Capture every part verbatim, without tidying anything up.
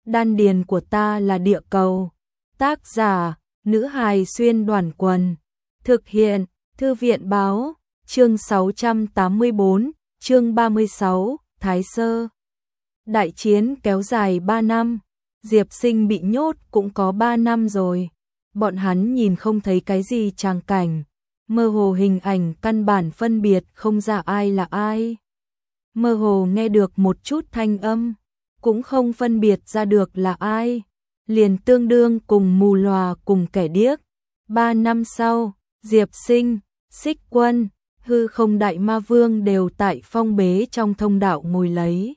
Đan điền của ta là địa cầu. Tác giả, nữ hài xuyên đoàn quần. Thực hiện, thư viện báo, chương sáu trăm tám mươi bốn, chương ba mươi sáu, Thái Sơ. Đại chiến kéo dài ba năm, Diệp Sinh bị nhốt cũng có ba năm rồi. Bọn hắn nhìn không thấy cái gì tràng cảnh, mơ hồ hình ảnh căn bản phân biệt không ra ai là ai. Mơ hồ nghe được một chút thanh âm, cũng không phân biệt ra được là ai, liền tương đương cùng mù lòa cùng kẻ điếc. Ba năm sau, Diệp Sinh, Xích Quân, Hư Không Đại Ma Vương đều tại phong bế trong thông đạo ngồi lấy.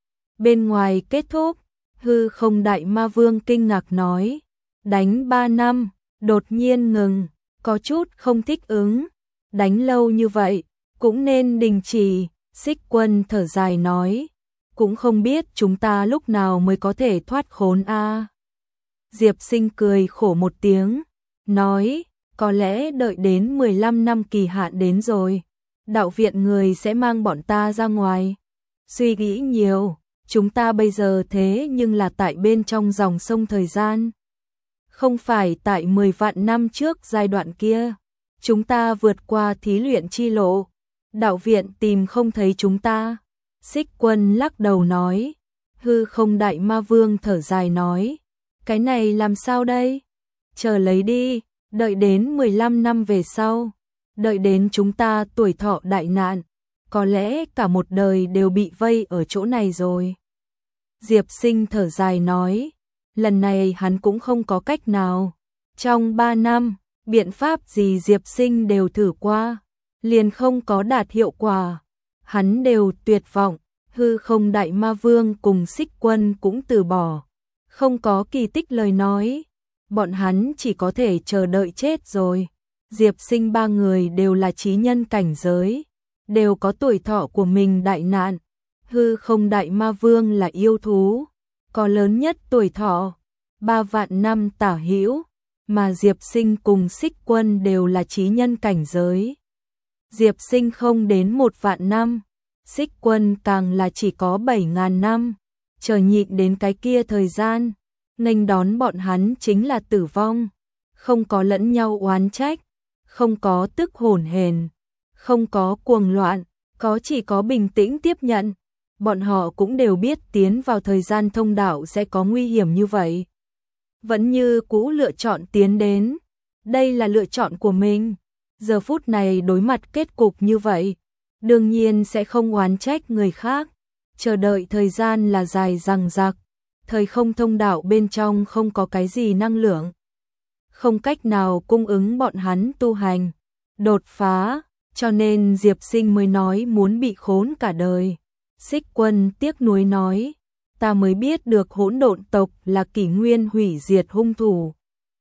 Bên ngoài kết thúc, Hư Không Đại Ma Vương kinh ngạc nói, đánh ba năm, đột nhiên ngừng, có chút không thích ứng, đánh lâu như vậy, cũng nên đình chỉ. Xích Quân thở dài nói, cũng không biết chúng ta lúc nào mới có thể thoát khốn a. À. Diệp Sinh cười khổ một tiếng, nói, có lẽ đợi đến mười lăm năm kỳ hạn đến rồi, đạo viện người sẽ mang bọn ta ra ngoài. Suy nghĩ nhiều, chúng ta bây giờ thế nhưng là tại bên trong dòng sông thời gian. Không phải tại mười vạn năm trước giai đoạn kia, chúng ta vượt qua thí luyện chi lộ. Đạo viện tìm không thấy chúng ta. Xích Quân lắc đầu nói. Hư Không Đại Ma Vương thở dài nói, cái này làm sao đây? Chờ lấy đi, đợi đến mười lăm năm về sau, đợi đến chúng ta tuổi thọ đại nạn, có lẽ cả một đời đều bị vây ở chỗ này rồi. Diệp Sinh thở dài nói, lần này hắn cũng không có cách nào. Trong ba năm, biện pháp gì Diệp Sinh đều thử qua, liền không có đạt hiệu quả. Hắn đều tuyệt vọng, Hư Không Đại Ma Vương cùng Xích Quân cũng từ bỏ. Không có kỳ tích lời nói, bọn hắn chỉ có thể chờ đợi chết rồi. Diệp Sinh ba người đều là chí nhân cảnh giới, đều có tuổi thọ của mình đại nạn. Hư Không Đại Ma Vương là yêu thú, có lớn nhất tuổi thọ, ba vạn năm tả hữu, mà Diệp Sinh cùng Xích Quân đều là chí nhân cảnh giới. Diệp Sinh không đến một vạn năm, Xích Quân càng là chỉ có bảy ngàn năm, chờ nhịn đến cái kia thời gian, nghênh đón bọn hắn chính là tử vong, không có lẫn nhau oán trách, không có tức hổn hển, không có cuồng loạn, có chỉ có bình tĩnh tiếp nhận. Bọn họ cũng đều biết tiến vào thời gian thông đạo sẽ có nguy hiểm như vậy, vẫn như cũ lựa chọn tiến đến, đây là lựa chọn của mình. Giờ phút này đối mặt kết cục như vậy, đương nhiên sẽ không oán trách người khác. Chờ đợi thời gian là dài dằng dặc, thời không thông đạo bên trong không có cái gì năng lượng, không cách nào cung ứng bọn hắn tu hành, đột phá, cho nên Diệp Sinh mới nói muốn bị khốn cả đời. Xích Quân tiếc nuối nói, ta mới biết được hỗn độn tộc là kỷ nguyên hủy diệt hung thủ,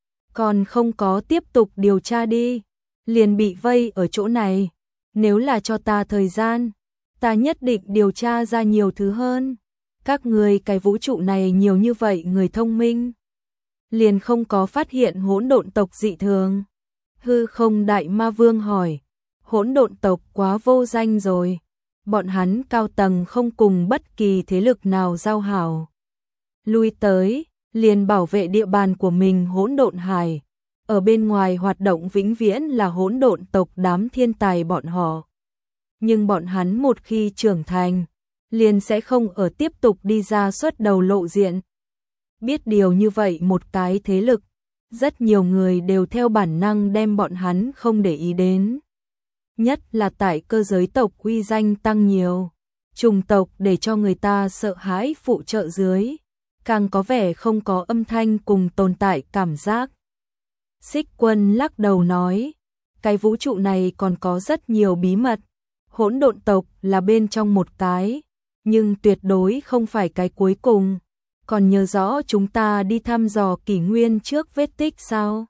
còn không có tiếp tục điều tra đi, liền bị vây ở chỗ này. Nếu là cho ta thời gian, ta nhất định điều tra ra nhiều thứ hơn. Các người cái vũ trụ này nhiều như vậy người thông minh, liền không có phát hiện hỗn độn tộc dị thường. Hư Không Đại Ma Vương hỏi, hỗn độn tộc quá vô danh rồi, bọn hắn cao tầng không cùng bất kỳ thế lực nào giao hảo, lui tới liền bảo vệ địa bàn của mình hỗn độn hải. Ở bên ngoài hoạt động vĩnh viễn là hỗn độn tộc đám thiên tài bọn họ. Nhưng bọn hắn một khi trưởng thành, liền sẽ không ở tiếp tục đi ra xuất đầu lộ diện. Biết điều như vậy một cái thế lực, rất nhiều người đều theo bản năng đem bọn hắn không để ý đến. Nhất là tại cơ giới tộc uy danh tăng nhiều, trùng tộc để cho người ta sợ hãi phụ trợ dưới, càng có vẻ không có âm thanh cùng tồn tại cảm giác. Xích Quân lắc đầu nói, cái vũ trụ này còn có rất nhiều bí mật, hỗn độn tộc là bên trong một cái, nhưng tuyệt đối không phải cái cuối cùng. Còn nhớ rõ chúng ta đi thăm dò kỷ nguyên trước vết tích sao?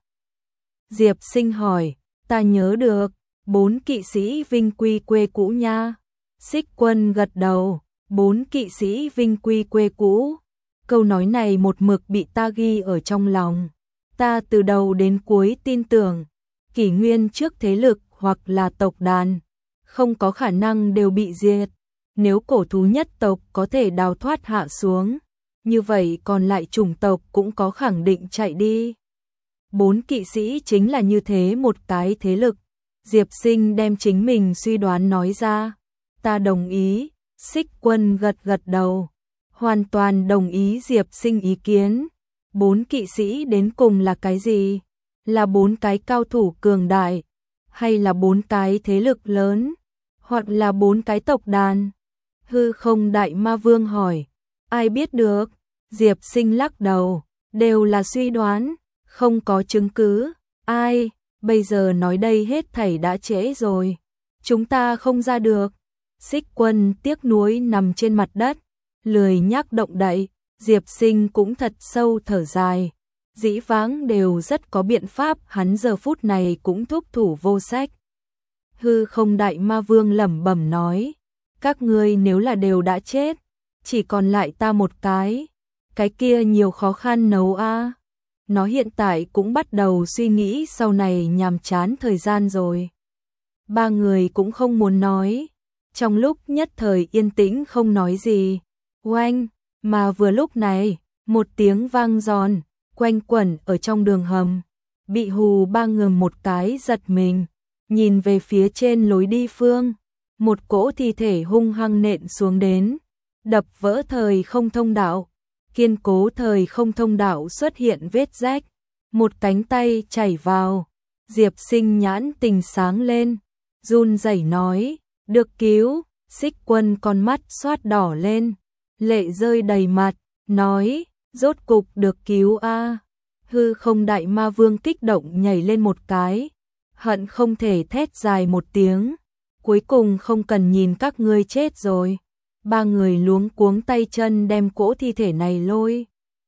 Diệp Sinh hỏi, ta nhớ được, bốn kỵ sĩ vinh quy quê cũ nha. Xích Quân gật đầu, bốn kỵ sĩ vinh quy quê cũ. Câu nói này một mực bị ta ghi ở trong lòng. Ta từ đầu đến cuối tin tưởng, kỷ nguyên trước thế lực hoặc là tộc đàn, không có khả năng đều bị diệt. Nếu cổ thú nhất tộc có thể đào thoát hạ xuống, như vậy còn lại chủng tộc cũng có khẳng định chạy đi. Bốn kỵ sĩ chính là như thế một cái thế lực. Diệp Sinh đem chính mình suy đoán nói ra. Ta đồng ý, Xích Quân gật gật đầu. Hoàn toàn đồng ý Diệp Sinh ý kiến. Bốn kỵ sĩ đến cùng là cái gì? Là bốn cái cao thủ cường đại? Hay là bốn cái thế lực lớn? Hoặc là bốn cái tộc đàn? Hư Không Đại Ma Vương hỏi. Ai biết được? Diệp Sinh lắc đầu. Đều là suy đoán, không có chứng cứ. Ai? Bây giờ nói đây hết thảy đã trễ rồi. Chúng ta không ra được. Xích Quân tiếc nuối nằm trên mặt đất, lười nhác động đậy. Diệp Sinh cũng thật sâu thở dài. Dĩ vãng đều rất có biện pháp, hắn giờ phút này cũng thúc thủ vô sách. Hư Không Đại Ma Vương lẩm bẩm nói. Các ngươi nếu là đều đã chết, chỉ còn lại ta một cái. Cái kia nhiều khó khăn nấu a. Nó hiện tại cũng bắt đầu suy nghĩ sau này nhàm chán thời gian rồi. Ba người cũng không muốn nói. Trong lúc nhất thời yên tĩnh không nói gì. Oanh, mà vừa lúc này, một tiếng vang giòn, quanh quẩn ở trong đường hầm. Bị hù ba người một cái giật mình, nhìn về phía trên lối đi phương. Một cỗ thi thể hung hăng nện xuống đến, đập vỡ thời không thông đạo. Kiên cố thời không thông đạo xuất hiện vết rách, một cánh tay chảy vào. Diệp Sinh nhãn tình sáng lên, run rẩy nói, được cứu. Xích Quân con mắt xoát đỏ lên, lệ rơi đầy mặt, nói, rốt cục được cứu a. Hư Không Đại Ma Vương kích động nhảy lên một cái, hận không thể thét dài một tiếng, cuối cùng không cần nhìn các ngươi chết rồi. Ba người luống cuống tay chân đem cỗ thi thể này lôi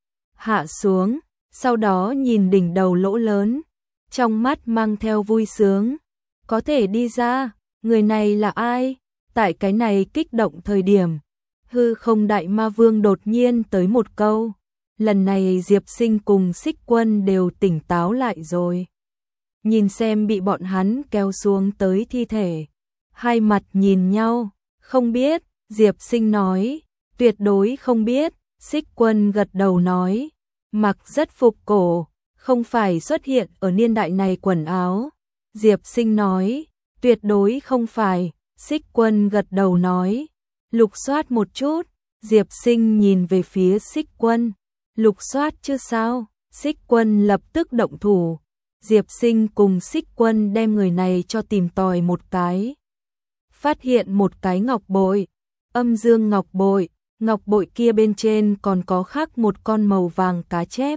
hạ xuống, sau đó nhìn đỉnh đầu lỗ lớn, trong mắt mang theo vui sướng. Có thể đi ra, người này là ai? Tại cái này kích động thời điểm, Hư Không Đại Ma Vương đột nhiên tới một câu. Lần này Diệp Sinh cùng Xích Quân đều tỉnh táo lại rồi. Nhìn xem bị bọn hắn kéo xuống tới thi thể, hai mặt nhìn nhau, không biết. Diệp Sinh nói, tuyệt đối không biết. Xích Quân gật đầu nói, mặc rất phục cổ, không phải xuất hiện ở niên đại này quần áo. Diệp Sinh nói, tuyệt đối không phải. Xích Quân gật đầu nói, lục soát một chút. Diệp Sinh nhìn về phía Xích Quân, lục soát chứ sao? Xích Quân lập tức động thủ. Diệp Sinh cùng Xích Quân đem người này cho tìm tòi một cái. Phát hiện một cái ngọc bội, âm dương ngọc bội, ngọc bội kia bên trên còn có khắc một con màu vàng cá chép.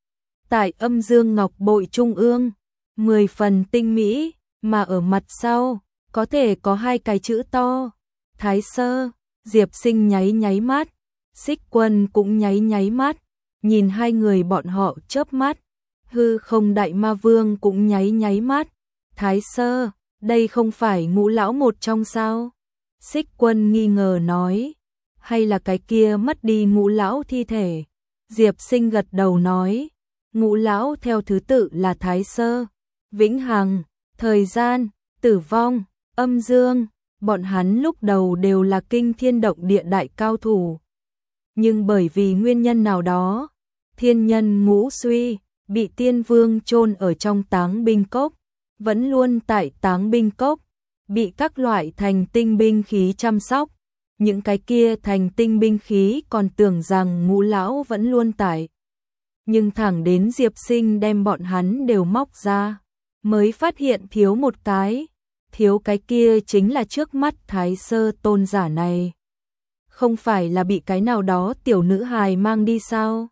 Tại âm dương ngọc bội trung ương, mười phần tinh mỹ, mà ở mặt sau, có thể có hai cái chữ to, Thái Sơ. Diệp Sinh nháy nháy mắt, Xích Quân cũng nháy nháy mắt, nhìn hai người bọn họ chớp mắt. Hư Không Đại Ma Vương cũng nháy nháy mắt, Thái Sơ, đây không phải Ngũ lão một trong sao? Xích Quân nghi ngờ nói, hay là cái kia mất đi Ngũ lão thi thể? Diệp Sinh gật đầu nói, Ngũ lão theo thứ tự là Thái Sơ, Vĩnh Hằng, Thời Gian, Tử Vong, Âm Dương. Bọn hắn lúc đầu đều là kinh thiên động địa đại cao thủ. Nhưng bởi vì nguyên nhân nào đó, thiên nhân ngũ suy, bị tiên vương chôn ở trong táng binh cốc, vẫn luôn tại táng binh cốc, bị các loại thành tinh binh khí chăm sóc. Những cái kia thành tinh binh khí còn tưởng rằng Ngũ lão vẫn luôn tại. Nhưng thẳng đến Diệp Sinh đem bọn hắn đều móc ra, mới phát hiện thiếu một cái. Thiếu cái kia chính là trước mắt Thái Sơ tôn giả này. Không phải là bị cái nào đó tiểu nữ hài mang đi sao?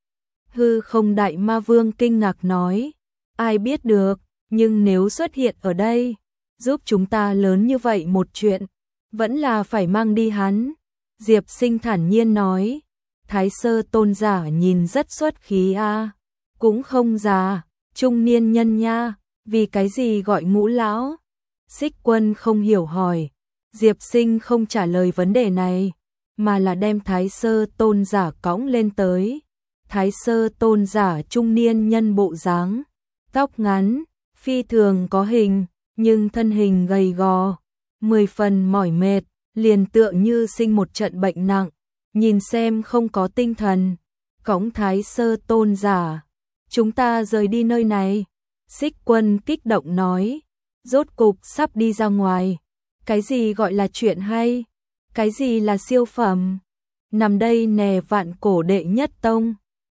Hư Không Đại Ma Vương kinh ngạc nói, ai biết được, nhưng nếu xuất hiện ở đây, giúp chúng ta lớn như vậy một chuyện, vẫn là phải mang đi hắn. Diệp Sinh thản nhiên nói, Thái Sơ tôn giả nhìn rất xuất khí a, cũng không già, trung niên nhân nha, vì cái gì gọi Ngũ lão? Xích Quân không hiểu hỏi. Diệp Sinh không trả lời vấn đề này, mà là đem Thái Sơ tôn giả cõng lên tới. Thái Sơ tôn giả trung niên nhân bộ dáng, tóc ngắn, phi thường có hình, nhưng thân hình gầy gò, mười phần mỏi mệt, liền tựa như sinh một trận bệnh nặng. nhìn xem không có tinh thần. Cõng Thái Sơ tôn giả, chúng ta rời đi nơi này. Xích Quân kích động nói, rốt cục sắp đi ra ngoài. Cái gì gọi là chuyện hay? Cái gì là siêu phẩm? Nằm đây nè, vạn cổ đệ nhất tông,